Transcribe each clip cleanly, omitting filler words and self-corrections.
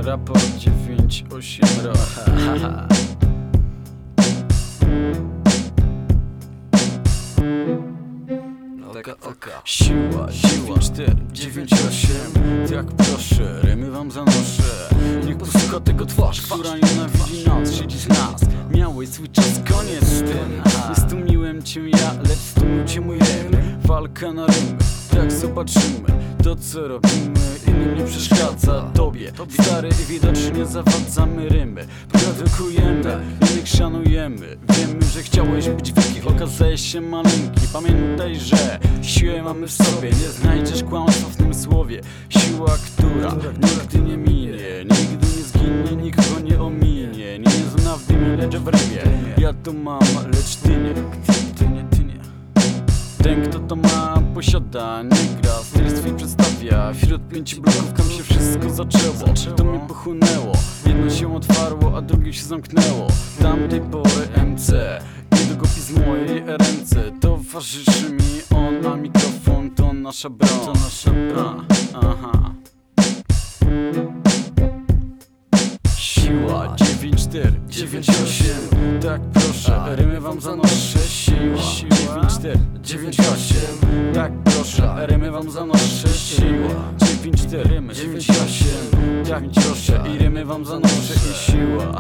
raport 9-8 haha. Siła 9-4-9-8. Tak proszę, rymy wam zanoszę. Niech posłucha tego twarz, która nienawidzi nas, siedzi z nas. Miałeś swój czas, koniec z tym. Nie stumiłem cię ja, lecz stumił cię mój rym. Walka na rymy, tak zobaczymy. To co robimy innym nie przeszkadza tobie. Stary, widocznie zawadzamy rymy. Produkujemy, innych szanujemy. Wiemy, że chciałeś być wielki, okazałeś się maleńki. Pamiętaj, że siłę mamy w sobie. Nie znajdziesz kłamstwa w tym słowie. Siła, która nigdy nie minie, nigdy nie zginie, nikogo nie ominie. Nie zna w dymie, lecz w rymie. Ja to mam, lecz ty nie. Ten kto to ma, posiada, nie gra, styl swój przedstawia. Wśród 5 bloków tam się wszystko zaczęło. To mnie pochłonęło, jedno się otwarło, a drugie się zamknęło. Tamtej pory MC i długopis w mojej ręce. Towarzyszy mi on, a mikrofon to nasza broń. Aha. Siła 9-4-9-8. Tak proszę, rymy wam zanoszę. Siła 9-4-9-8. Tak proszę, rymy wam zanoszę. Siła 9-4-9-8. Tak proszę, i rymy wam zanoszę. I siła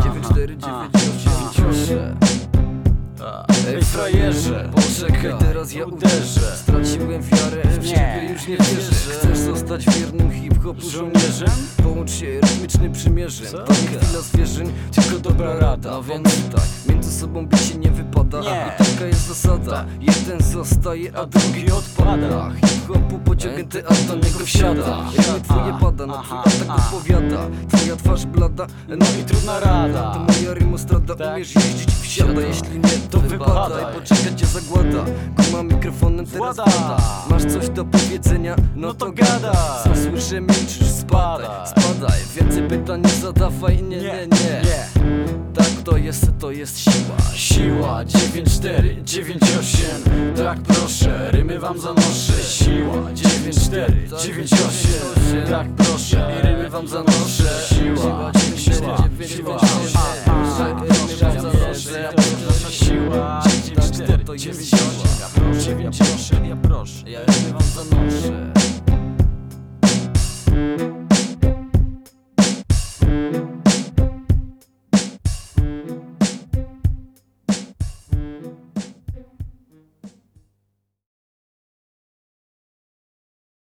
9-4-9-8. Ej frajerze, poczekaj, teraz ja uderzę. Straciłem wiarę, w ciebie już nie wierzę. Chcesz zostać wiernym hip-hopu żołnierzem? Połącz się rytmicznym przymierzem. To nie chwila zwierzeń, tylko dobra rada. No więc tak, między sobą bić się nie wypada. I taka jest zasada, jeden zostaje, a drugi odpada. Hip-hopu pociągnięty, a do niego wsiada. Rymy twoje pada, na twój atak odpowiada. Twoja twarz blada, no i trudna rada. To moja rymostrada, umiesz jeździć, wsiada. Jeśli nie, to wypadaj, poczekać cię zagłada. Kuma mikrofonem teraz pada. Masz coś do powiedzenia? No to gada. Co słyszę, milczysz, spadaj. Więcej pytań nie zadawaj, nie. Tak to jest siła. Siła 9-4-9-8. Tak proszę, rymy wam zanoszę. Siła 9-4-9-8. Tak proszę,